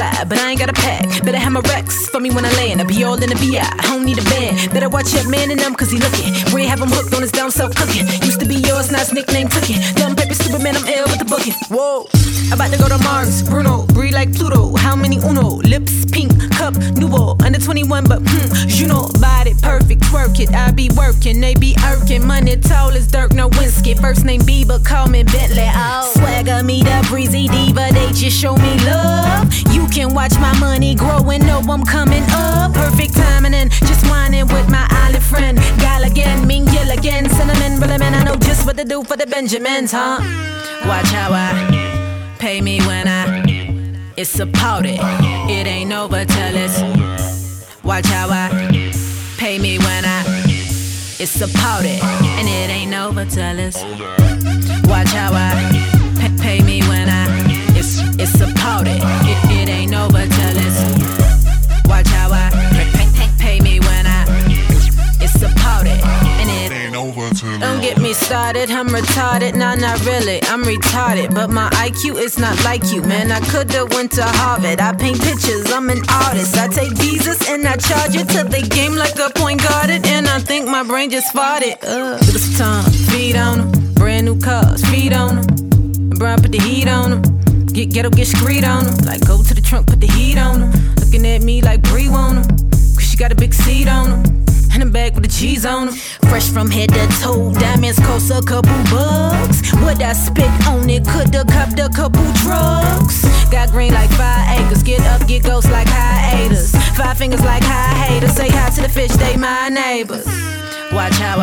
fly, but I ain't got a pack. Better have my Rex for me when I land. I be all in the BI, I don't need a band. Better watch your man and them, cause he looking. Ray have him hooked on his down self cooking. Used to be yours, now his nickname took it. Dumb paper, stupid man, I'm ill with the booking. Whoa, about to go to Mars, Bruno, breathe like Pluto. How many Uno? Lips pink, cup, nouveau. Under 21, but you know, body perfect, twerk it. I be working, they be irking. Money tall as Dirk Nowitzki. First name Bieber, call me Bentley. Oh, swagger me the breezy diva, they just show me love. You can watch my money grow and know I'm coming up. Perfect timing and just whining with my island friend. Gal again, mingle again, cinnamon, man. I know just what to do for the Benjamins, huh? Watch how I pay me when it's a party. It ain't over till it's. Watch how I pay me when it's a party, and it ain't over till it's. Watch how I pay me when it's a party. It ain't over till it's. Watch how I pay me when it's a party, and it ain't over till. Don't get me started, I'm retarded. Nah, not really, I'm retarded, but my IQ is not like you, man. I could've went to Harvard. I paint pictures, I'm an artist. I take Jesus and I charge it to the game like a point guarded, and I think my brain just farted. Give us some time, feed on them. Brand new cars, feed on them. Brian put the heat on them. Get up, get screed on them. Like go to the trunk, put the heat on them. Looking at me like Bree want them, cause she got a big seat on them. And a bag with the cheese on them. Fresh from head to toe, diamonds cost a couple bucks. Would I spit on it? Coulda copped a couple drugs. Got green like 5 acres. Get up, get ghost like hiatus. 5 fingers like high haters. Say hi to the fish, they my neighbors. Watch how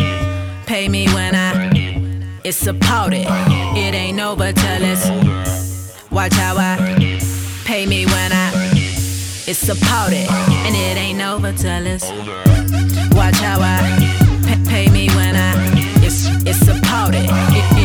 I pay me when it's a party. It ain't over till it's. Watch how I pay me when it's a party, and it ain't over till it's. Watch how I pay me when it's a party.